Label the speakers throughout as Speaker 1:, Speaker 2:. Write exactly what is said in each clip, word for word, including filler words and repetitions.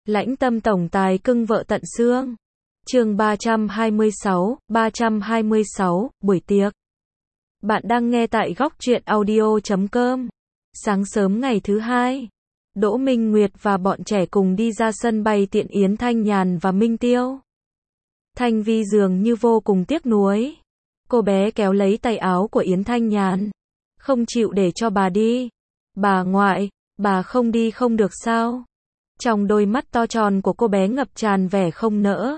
Speaker 1: Lãnh tâm tổng tài cưng vợ tận xương. Chương ba trăm hai mươi sáu, ba trăm hai mươi sáu, buổi tiệc. Bạn đang nghe tại góc truyện audio chấm com. Sáng sớm ngày thứ hai, Đỗ Minh Nguyệt và bọn trẻ cùng đi ra sân bay tiện Yến Thanh Nhàn và Minh Tiêu. Thanh Vi dường như vô cùng tiếc nuối. Cô bé kéo lấy tay áo của Yến Thanh Nhàn. Không chịu để cho bà đi. Bà ngoại, bà không đi không được sao? Trong đôi mắt to tròn của cô bé ngập tràn vẻ không nỡ.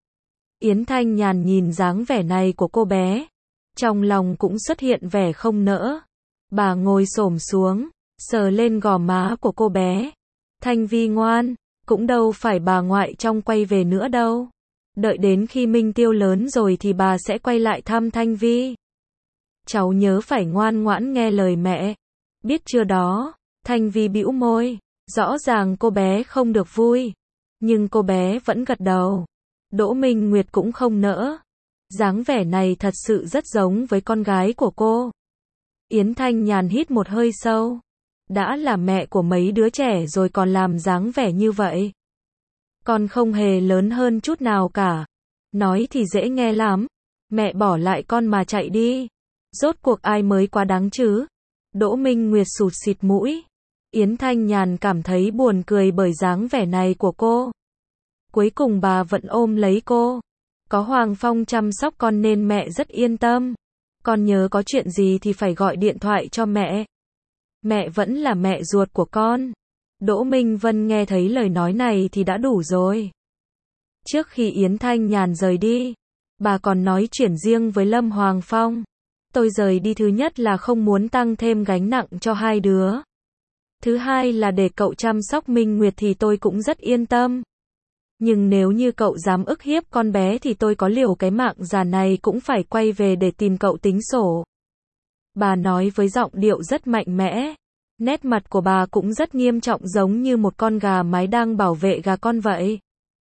Speaker 1: Yến Thanh Nhàn nhìn dáng vẻ này của cô bé. Trong lòng cũng xuất hiện vẻ không nỡ. Bà ngồi xổm xuống, sờ lên gò má của cô bé. Thanh Vi ngoan, cũng đâu phải bà ngoại trong quay về nữa đâu. Đợi đến khi Minh Tiêu lớn rồi thì bà sẽ quay lại thăm Thanh Vi. Cháu nhớ phải ngoan ngoãn nghe lời mẹ. Biết chưa đó? Thanh Vi bĩu môi. Rõ ràng cô bé không được vui. Nhưng cô bé vẫn gật đầu. Đỗ Minh Nguyệt cũng không nỡ. Dáng vẻ này thật sự rất giống với con gái của cô. Yến Thanh Nhàn hít một hơi sâu. Đã là mẹ của mấy đứa trẻ rồi còn làm dáng vẻ như vậy. Con không hề lớn hơn chút nào cả. Nói thì dễ nghe lắm. Mẹ bỏ lại con mà chạy đi. Rốt cuộc ai mới quá đáng chứ? Đỗ Minh Nguyệt sụt xịt mũi. Yến Thanh Nhàn cảm thấy buồn cười bởi dáng vẻ này của cô. Cuối cùng bà vẫn ôm lấy cô. Có Hoàng Phong chăm sóc con nên mẹ rất yên tâm. Con nhớ có chuyện gì thì phải gọi điện thoại cho mẹ. Mẹ vẫn là mẹ ruột của con. Đỗ Minh Vân nghe thấy lời nói này thì đã đủ rồi. Trước khi Yến Thanh Nhàn rời đi, bà còn nói chuyện riêng với Lâm Hoàng Phong. Tôi rời đi thứ nhất là không muốn tăng thêm gánh nặng cho hai đứa. Thứ hai là để cậu chăm sóc Minh Nguyệt thì tôi cũng rất yên tâm. Nhưng nếu như cậu dám ức hiếp con bé thì tôi có liều cái mạng già này cũng phải quay về để tìm cậu tính sổ. Bà nói với giọng điệu rất mạnh mẽ. Nét mặt của bà cũng rất nghiêm trọng giống như một con gà mái đang bảo vệ gà con vậy.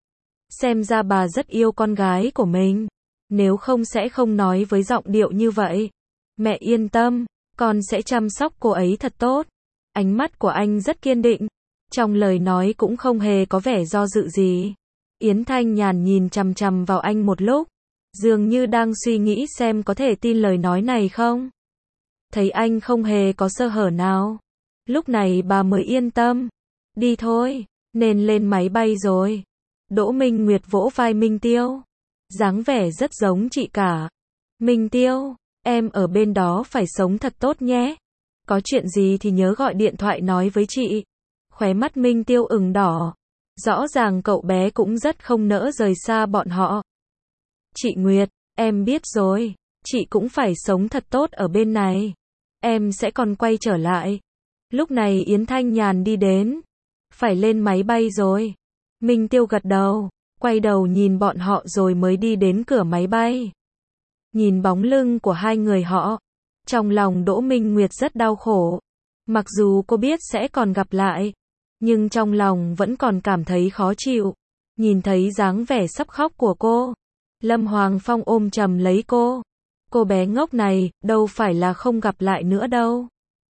Speaker 1: Xem ra bà rất yêu con gái của mình. Nếu không sẽ không nói với giọng điệu như vậy. Mẹ yên tâm, con sẽ chăm sóc cô ấy thật tốt. Ánh mắt của anh rất kiên định. Trong lời nói cũng không hề có vẻ do dự gì. Yến Thanh Nhàn nhìn chằm chằm vào anh một lúc. Dường như đang suy nghĩ xem có thể tin lời nói này không. Thấy anh không hề có sơ hở nào. Lúc này bà mới yên tâm. Đi thôi, nên lên máy bay rồi. Đỗ Minh Nguyệt vỗ vai Minh Tiêu. Dáng vẻ rất giống chị cả. Minh Tiêu, em ở bên đó phải sống thật tốt nhé. Có chuyện gì thì nhớ gọi điện thoại nói với chị. Khóe mắt Minh Tiêu ửng đỏ. Rõ ràng cậu bé cũng rất không nỡ rời xa bọn họ. Chị Nguyệt, em biết rồi. Chị cũng phải sống thật tốt ở bên này. Em sẽ còn quay trở lại. Lúc này Yến Thanh Nhàn đi đến. Phải lên máy bay rồi. Minh Tiêu gật đầu. Quay đầu nhìn bọn họ rồi mới đi đến cửa máy bay. Nhìn bóng lưng của hai người họ. Trong lòng Đỗ Minh Nguyệt rất đau khổ. Mặc dù cô biết sẽ còn gặp lại. Nhưng trong lòng vẫn còn cảm thấy khó chịu. Nhìn thấy dáng vẻ sắp khóc của cô. Lâm Hoàng Phong ôm chầm lấy cô. Cô bé ngốc này, đâu phải là không gặp lại nữa đâu.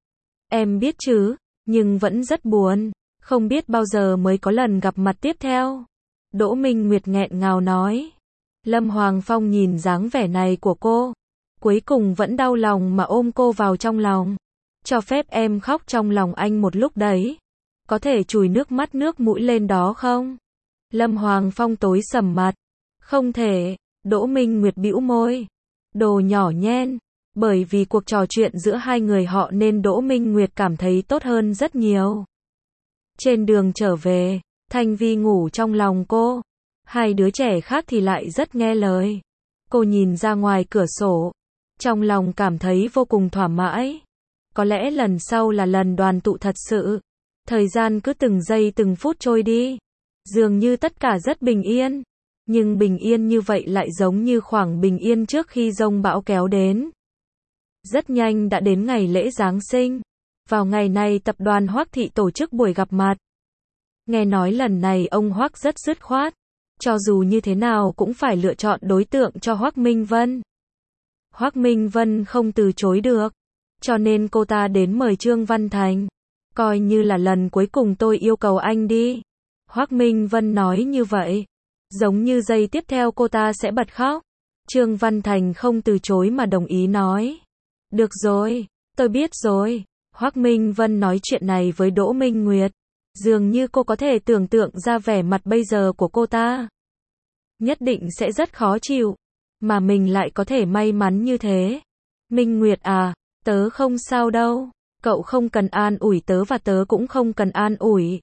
Speaker 1: Em biết chứ, nhưng vẫn rất buồn. Không biết bao giờ mới có lần gặp mặt tiếp theo. Đỗ Minh Nguyệt nghẹn ngào nói. Lâm Hoàng Phong nhìn dáng vẻ này của cô. Cuối cùng vẫn đau lòng mà ôm cô vào trong lòng. Cho phép em khóc trong lòng anh một lúc đấy. Có thể chùi nước mắt nước mũi lên đó không? Lâm Hoàng Phong tối sầm mặt. Không thể. Đỗ Minh Nguyệt bĩu môi. Đồ nhỏ nhen. Bởi vì cuộc trò chuyện giữa hai người họ nên Đỗ Minh Nguyệt cảm thấy tốt hơn rất nhiều. Trên đường trở về, Thanh Vi ngủ trong lòng cô. Hai đứa trẻ khác thì lại rất nghe lời. Cô nhìn ra ngoài cửa sổ. Trong lòng cảm thấy vô cùng thỏa mãn. Có lẽ lần sau là lần đoàn tụ thật sự. Thời gian cứ từng giây từng phút trôi đi. Dường như tất cả rất bình yên. Nhưng bình yên như vậy lại giống như khoảng bình yên trước khi giông bão kéo đến. Rất nhanh đã đến ngày lễ Giáng sinh. Vào ngày này tập đoàn Hoắc Thị tổ chức buổi gặp mặt. Nghe nói lần này ông Hoắc rất dứt khoát. Cho dù như thế nào cũng phải lựa chọn đối tượng cho Hoắc Minh Vân. Hoắc Minh Vân không từ chối được. Cho nên cô ta đến mời Trương Văn Thành. Coi như là lần cuối cùng tôi yêu cầu anh đi. Hoắc Minh Vân nói như vậy. Giống như giây tiếp theo cô ta sẽ bật khóc. Trương Văn Thành không từ chối mà đồng ý nói. Được rồi, tôi biết rồi. Hoắc Minh Vân nói chuyện này với Đỗ Minh Nguyệt. Dường như cô có thể tưởng tượng ra vẻ mặt bây giờ của cô ta. Nhất định sẽ rất khó chịu. Mà mình lại có thể may mắn như thế. Minh Nguyệt à, tớ không sao đâu. Cậu không cần an ủi tớ và tớ cũng không cần an ủi.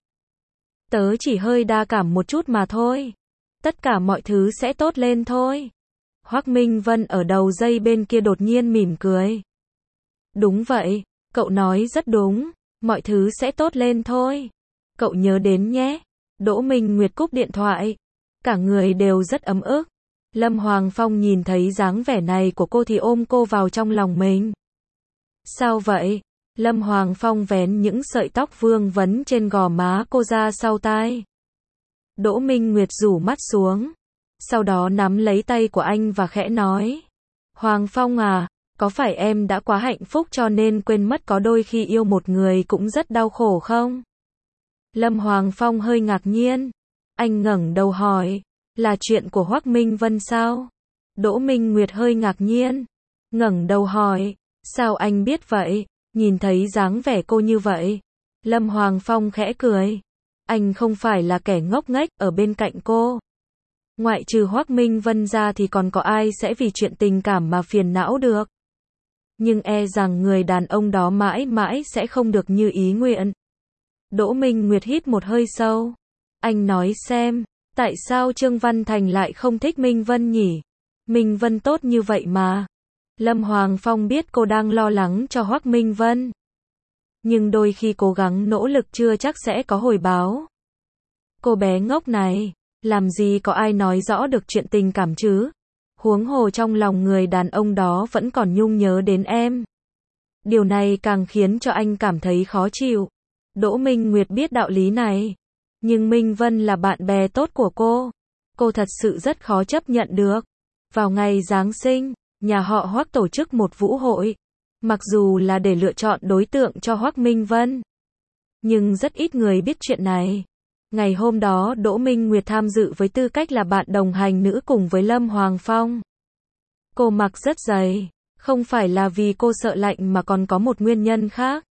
Speaker 1: Tớ chỉ hơi đa cảm một chút mà thôi. Tất cả mọi thứ sẽ tốt lên thôi. Hoắc Minh Vân ở đầu dây bên kia đột nhiên mỉm cười. Đúng vậy, cậu nói rất đúng. Mọi thứ sẽ tốt lên thôi. Cậu nhớ đến nhé. Đỗ Minh Nguyệt cúp điện thoại. Cả người đều rất ấm ức. Lâm Hoàng Phong nhìn thấy dáng vẻ này của cô thì ôm cô vào trong lòng mình. Sao vậy? Lâm Hoàng Phong vén những sợi tóc vương vấn trên gò má cô ra sau tai. Đỗ Minh Nguyệt rủ mắt xuống. Sau đó nắm lấy tay của anh và khẽ nói. Hoàng Phong à, có phải em đã quá hạnh phúc cho nên quên mất có đôi khi yêu một người cũng rất đau khổ không? Lâm Hoàng Phong hơi ngạc nhiên. Anh ngẩng đầu hỏi. Là chuyện của Hoắc Minh Vân sao? Đỗ Minh Nguyệt hơi ngạc nhiên. Ngẩng đầu hỏi. Sao anh biết vậy? Nhìn thấy dáng vẻ cô như vậy. Lâm Hoàng Phong khẽ cười. Anh không phải là kẻ ngốc nghếch ở bên cạnh cô. Ngoại trừ Hoắc Minh Vân ra thì còn có ai sẽ vì chuyện tình cảm mà phiền não được. Nhưng e rằng người đàn ông đó mãi mãi sẽ không được như ý nguyện. Đỗ Minh Nguyệt hít một hơi sâu. Anh nói xem, tại sao Trương Văn Thành lại không thích Minh Vân nhỉ? Minh Vân tốt như vậy mà. Lâm Hoàng Phong biết cô đang lo lắng cho Hoắc Minh Vân. Nhưng đôi khi cố gắng nỗ lực chưa chắc sẽ có hồi báo. Cô bé ngốc này, làm gì có ai nói rõ được chuyện tình cảm chứ? Huống hồ trong lòng người đàn ông đó vẫn còn nhung nhớ đến em. Điều này càng khiến cho anh cảm thấy khó chịu. Đỗ Minh Nguyệt biết đạo lý này. Nhưng Minh Vân là bạn bè tốt của cô. Cô thật sự rất khó chấp nhận được. Vào ngày Giáng sinh, nhà họ Hoắc tổ chức một vũ hội. Mặc dù là để lựa chọn đối tượng cho Hoắc Minh Vân. Nhưng rất ít người biết chuyện này. Ngày hôm đó Đỗ Minh Nguyệt tham dự với tư cách là bạn đồng hành nữ cùng với Lâm Hoàng Phong. Cô mặc rất dày. Không phải là vì cô sợ lạnh mà còn có một nguyên nhân khác.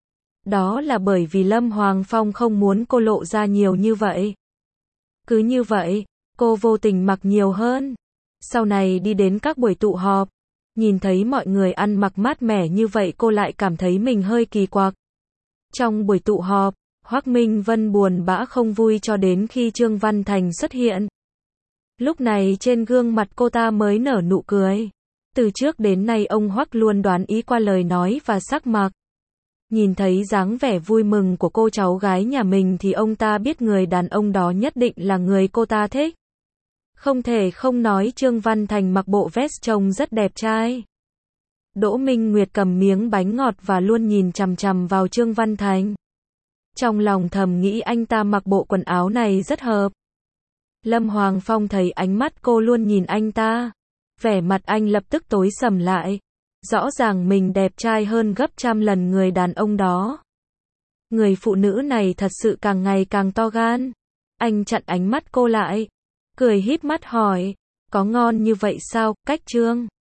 Speaker 1: Đó là bởi vì Lâm Hoàng Phong không muốn cô lộ ra nhiều như vậy. Cứ như vậy, cô vô tình mặc nhiều hơn. Sau này đi đến các buổi tụ họp, nhìn thấy mọi người ăn mặc mát mẻ như vậy cô lại cảm thấy mình hơi kỳ quặc. Trong buổi tụ họp, Hoắc Minh Vân buồn bã không vui cho đến khi Trương Văn Thành xuất hiện. Lúc này trên gương mặt cô ta mới nở nụ cười. Từ trước đến nay ông Hoắc luôn đoán ý qua lời nói và sắc mặt. Nhìn thấy dáng vẻ vui mừng của cô cháu gái nhà mình thì ông ta biết người đàn ông đó nhất định là người cô ta thích. Không thể không nói Trương Văn Thành mặc bộ vest trông rất đẹp trai. Đỗ Minh Nguyệt cầm miếng bánh ngọt và luôn nhìn chằm chằm vào Trương Văn Thành. Trong lòng thầm nghĩ anh ta mặc bộ quần áo này rất hợp. Lâm Hoàng Phong thấy ánh mắt cô luôn nhìn anh ta. Vẻ mặt anh lập tức tối sầm lại. Rõ ràng mình đẹp trai hơn gấp trăm lần người đàn ông đó. Người phụ nữ này thật sự càng ngày càng to gan. Anh chặn ánh mắt cô lại. Cười híp mắt hỏi. Có ngon như vậy sao, cách Trương?